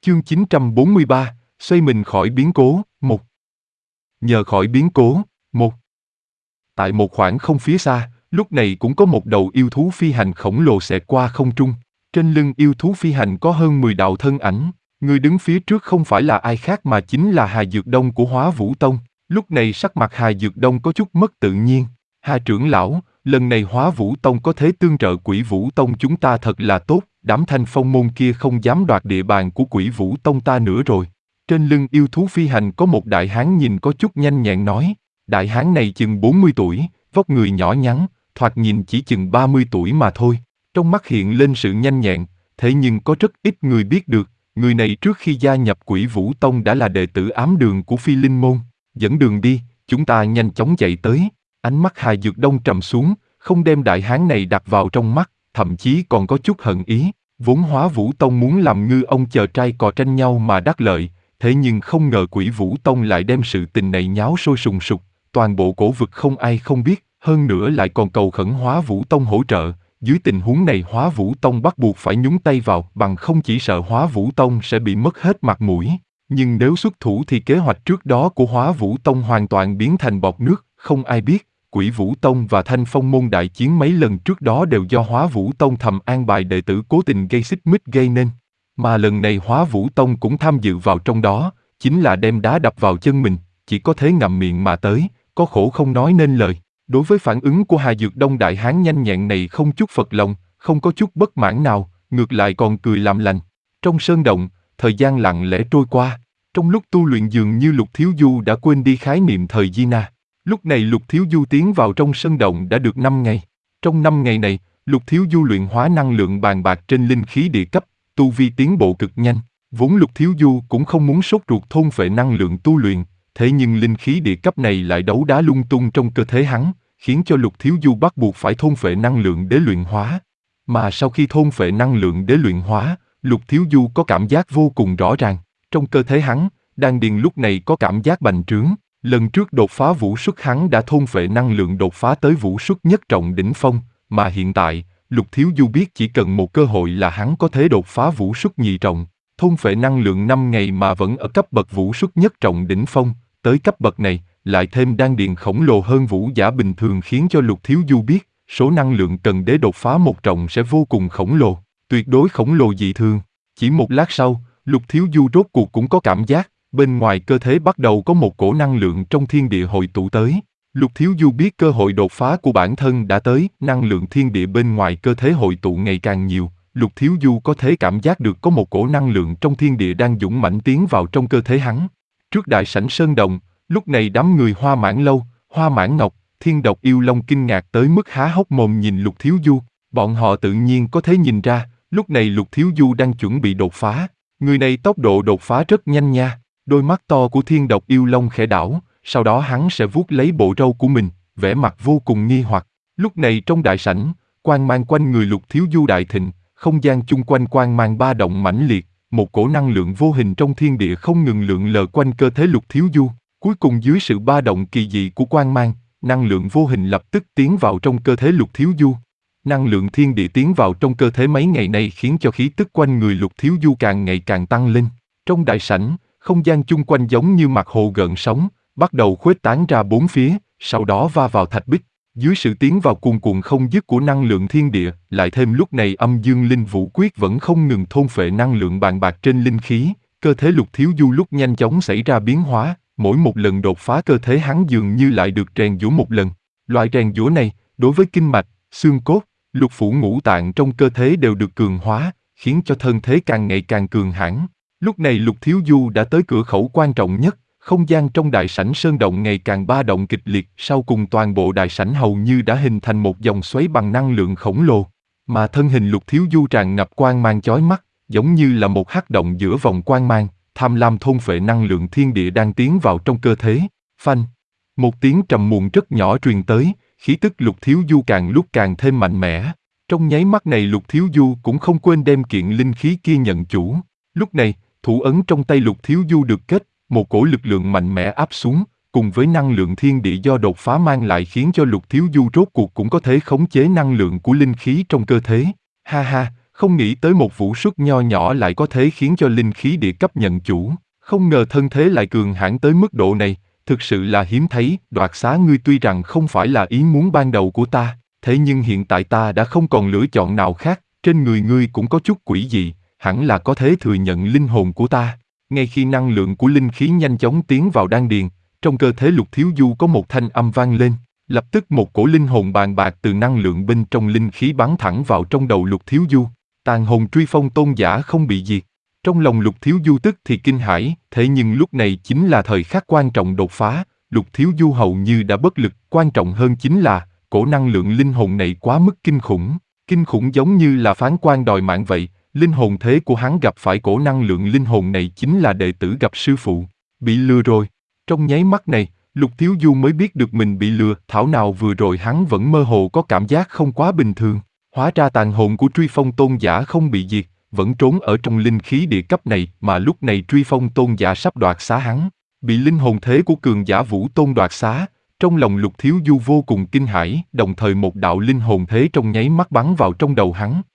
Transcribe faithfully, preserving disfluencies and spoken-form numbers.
Chương chín trăm bốn mươi ba, xoay mình khỏi biến cố, một. Nhờ khỏi biến cố, một. Tại một khoảng không phía xa, lúc này cũng có một đầu yêu thú phi hành khổng lồ xẹt qua không trung. Trên lưng yêu thú phi hành có hơn mười đạo thân ảnh, người đứng phía trước không phải là ai khác mà chính là Hà Dược Đông của Hóa Vũ Tông. Lúc này sắc mặt Hà Dược Đông có chút mất tự nhiên. Hà trưởng lão, lần này Hóa Vũ Tông có thế tương trợ Quỷ Vũ Tông chúng ta thật là tốt, đám Thanh Phong môn kia không dám đoạt địa bàn của Quỷ Vũ Tông ta nữa rồi. Trên lưng yêu thú phi hành có một đại hán nhìn có chút nhanh nhẹn nói, đại hán này chừng bốn mươi tuổi, vóc người nhỏ nhắn, thoạt nhìn chỉ chừng ba mươi tuổi mà thôi. Trong mắt hiện lên sự nhanh nhẹn, thế nhưng có rất ít người biết được, người này trước khi gia nhập Quỷ Vũ Tông đã là đệ tử ám đường của Phi Linh Môn. Dẫn đường đi, chúng ta nhanh chóng chạy tới. Ánh mắt Hà Dược Đông trầm xuống, không đem đại hán này đặt vào trong mắt, thậm chí còn có chút hận ý. Vốn Hóa Vũ Tông muốn làm ngư ông chờ trai cò tranh nhau mà đắc lợi, thế nhưng không ngờ Quỷ Vũ Tông lại đem sự tình này nháo sôi sùng sục, toàn bộ cổ vực không ai không biết, hơn nữa lại còn cầu khẩn Hóa Vũ Tông hỗ trợ. Dưới tình huống này Hóa Vũ Tông bắt buộc phải nhúng tay vào, bằng không chỉ sợ Hóa Vũ Tông sẽ bị mất hết mặt mũi. Nhưng nếu xuất thủ thì kế hoạch trước đó của Hóa Vũ Tông hoàn toàn biến thành bọt nước, không ai biết. Quỷ Vũ Tông và Thanh Phong môn đại chiến mấy lần trước đó đều do Hóa Vũ Tông thầm an bài đệ tử cố tình gây xích mích gây nên. Mà lần này Hóa Vũ Tông cũng tham dự vào trong đó, chính là đem đá đập vào chân mình, chỉ có thế ngậm miệng mà tới, có khổ không nói nên lời. Đối với phản ứng của Hà Dược Đông đại hán nhanh nhẹn này không chút phật lòng, không có chút bất mãn nào, ngược lại còn cười làm lành. Trong sơn động, thời gian lặng lẽ trôi qua, trong lúc tu luyện dường như Lục Thiếu Du đã quên đi khái niệm thời Di Na. Lúc này Lục Thiếu Du tiến vào trong sơn động đã được năm ngày. Trong năm ngày này, Lục Thiếu Du luyện hóa năng lượng bàn bạc trên linh khí địa cấp, tu vi tiến bộ cực nhanh. Vốn Lục Thiếu Du cũng không muốn sốt ruột thôn phệ năng lượng tu luyện, thế nhưng linh khí địa cấp này lại đấu đá lung tung trong cơ thể hắn, khiến cho Lục Thiếu Du bắt buộc phải thôn phệ năng lượng để luyện hóa. Mà sau khi thôn phệ năng lượng để luyện hóa, Lục Thiếu Du có cảm giác vô cùng rõ ràng. Trong cơ thể hắn, đan điền lúc này có cảm giác bành trướng. Lần trước đột phá vũ xuất hắn đã thôn phệ năng lượng đột phá tới vũ xuất nhất trọng đỉnh phong, mà hiện tại, Lục Thiếu Du biết chỉ cần một cơ hội là hắn có thể đột phá vũ xuất nhị trọng. Thôn phệ năng lượng năm ngày mà vẫn ở cấp bậc vũ xuất nhất trọng đỉnh phong, tới cấp bậc này, lại thêm đan điền khổng lồ hơn vũ giả bình thường khiến cho Lục Thiếu Du biết, số năng lượng cần để đột phá một trọng sẽ vô cùng khổng lồ, tuyệt đối khổng lồ dị thường. Chỉ một lát sau, Lục Thiếu Du rốt cuộc cũng có cảm giác, bên ngoài cơ thể bắt đầu có một cổ năng lượng trong thiên địa hội tụ tới. Lục Thiếu Du biết cơ hội đột phá của bản thân đã tới, năng lượng thiên địa bên ngoài cơ thể hội tụ ngày càng nhiều. Lục Thiếu Du có thể cảm giác được có một cổ năng lượng trong thiên địa đang dũng mãnh tiến vào trong cơ thể hắn. Trước đại sảnh sơn động, lúc này đám người Hoa Mãn Lâu, Hoa Mãn Ngọc, Thiên Độc Yêu Long kinh ngạc tới mức há hốc mồm nhìn Lục Thiếu Du. Bọn họ tự nhiên có thể nhìn ra, lúc này Lục Thiếu Du đang chuẩn bị đột phá. Người này tốc độ đột phá rất nhanh nha. Đôi mắt to của Thiên Độc Yêu Long khẽ đảo, sau đó hắn sẽ vuốt lấy bộ râu của mình, vẻ mặt vô cùng nghi hoặc. Lúc này trong đại sảnh, quang mang quanh người Lục Thiếu Du đại thịnh, không gian chung quanh quang mang ba động mãnh liệt, một cổ năng lượng vô hình trong thiên địa không ngừng lượn lờ quanh cơ thể Lục Thiếu Du. Cuối cùng dưới sự ba động kỳ dị của quang mang, năng lượng vô hình lập tức tiến vào trong cơ thể Lục Thiếu Du. Năng lượng thiên địa tiến vào trong cơ thể mấy ngày nay khiến cho khí tức quanh người Lục Thiếu Du càng ngày càng tăng lên. Trong đại sảnh, không gian chung quanh giống như mặt hồ gợn sóng, bắt đầu khuếch tán ra bốn phía, sau đó va vào thạch bích. Dưới sự tiến vào cuồn cuộn không dứt của năng lượng thiên địa, lại thêm lúc này âm dương linh vũ quyết vẫn không ngừng thôn phệ năng lượng bàn bạc trên linh khí, cơ thể Lục Thiếu Du lúc nhanh chóng xảy ra biến hóa, mỗi một lần đột phá cơ thể hắn dường như lại được rèn giũa một lần. Loại rèn giũa này, đối với kinh mạch, xương cốt, lục phủ ngũ tạng trong cơ thể đều được cường hóa, khiến cho thân thế càng ngày càng cường hãn. Lúc này Lục Thiếu Du đã tới cửa khẩu quan trọng nhất, không gian trong đại sảnh sơn động ngày càng ba động kịch liệt, sau cùng toàn bộ đại sảnh hầu như đã hình thành một dòng xoáy bằng năng lượng khổng lồ, mà thân hình Lục Thiếu Du tràn ngập quang mang chói mắt, giống như là một hắc động giữa vòng quang mang, tham lam thôn phệ năng lượng thiên địa đang tiến vào trong cơ thể. Phanh, một tiếng trầm muộn rất nhỏ truyền tới, khí tức Lục Thiếu Du càng lúc càng thêm mạnh mẽ. Trong nháy mắt này Lục Thiếu Du cũng không quên đem kiện linh khí kia nhận chủ. Lúc này, thủ ấn trong tay Lục Thiếu Du được kết, một cổ lực lượng mạnh mẽ áp xuống, cùng với năng lượng thiên địa do đột phá mang lại khiến cho Lục Thiếu Du rốt cuộc cũng có thể khống chế năng lượng của linh khí trong cơ thể. Ha ha, Không nghĩ tới một vũ xuất nho nhỏ lại có thể khiến cho linh khí địa cấp nhận chủ, không ngờ thân thế lại cường hãn tới mức độ này, thực sự là hiếm thấy. Đoạt xá ngươi tuy rằng không phải là ý muốn ban đầu của ta, thế nhưng hiện tại ta đã không còn lựa chọn nào khác, trên người ngươi cũng có chút quỷ dị, hẳn là có thể thừa nhận linh hồn của ta. Ngay khi năng lượng của linh khí nhanh chóng tiến vào đan điền, trong cơ thể Lục Thiếu Du có một thanh âm vang lên, lập tức một cổ linh hồn bàn bạc từ năng lượng bên trong linh khí bắn thẳng vào trong đầu Lục Thiếu Du. Tàn hồn truy phong tôn giả không bị diệt. Trong lòng Lục Thiếu Du tức thì kinh hãi, thế nhưng lúc này chính là thời khắc quan trọng đột phá, Lục Thiếu Du hầu như đã bất lực, quan trọng hơn chính là, cổ năng lượng linh hồn này quá mức kinh khủng, kinh khủng giống như là phán quan đòi mạng vậy, linh hồn thế của hắn gặp phải cổ năng lượng linh hồn này chính là đệ tử gặp sư phụ, bị lừa rồi. Trong nháy mắt này, Lục Thiếu Du mới biết được mình bị lừa, thảo nào vừa rồi hắn vẫn mơ hồ có cảm giác không quá bình thường. Hóa ra tàn hồn của truy phong tôn giả không bị diệt, vẫn trốn ở trong linh khí địa cấp này, mà lúc này truy phong tôn giả sắp đoạt xá hắn. Bị linh hồn thế của cường giả vũ tôn đoạt xá, trong lòng Lục Thiếu Du vô cùng kinh hãi, đồng thời một đạo linh hồn thế trong nháy mắt bắn vào trong đầu hắn,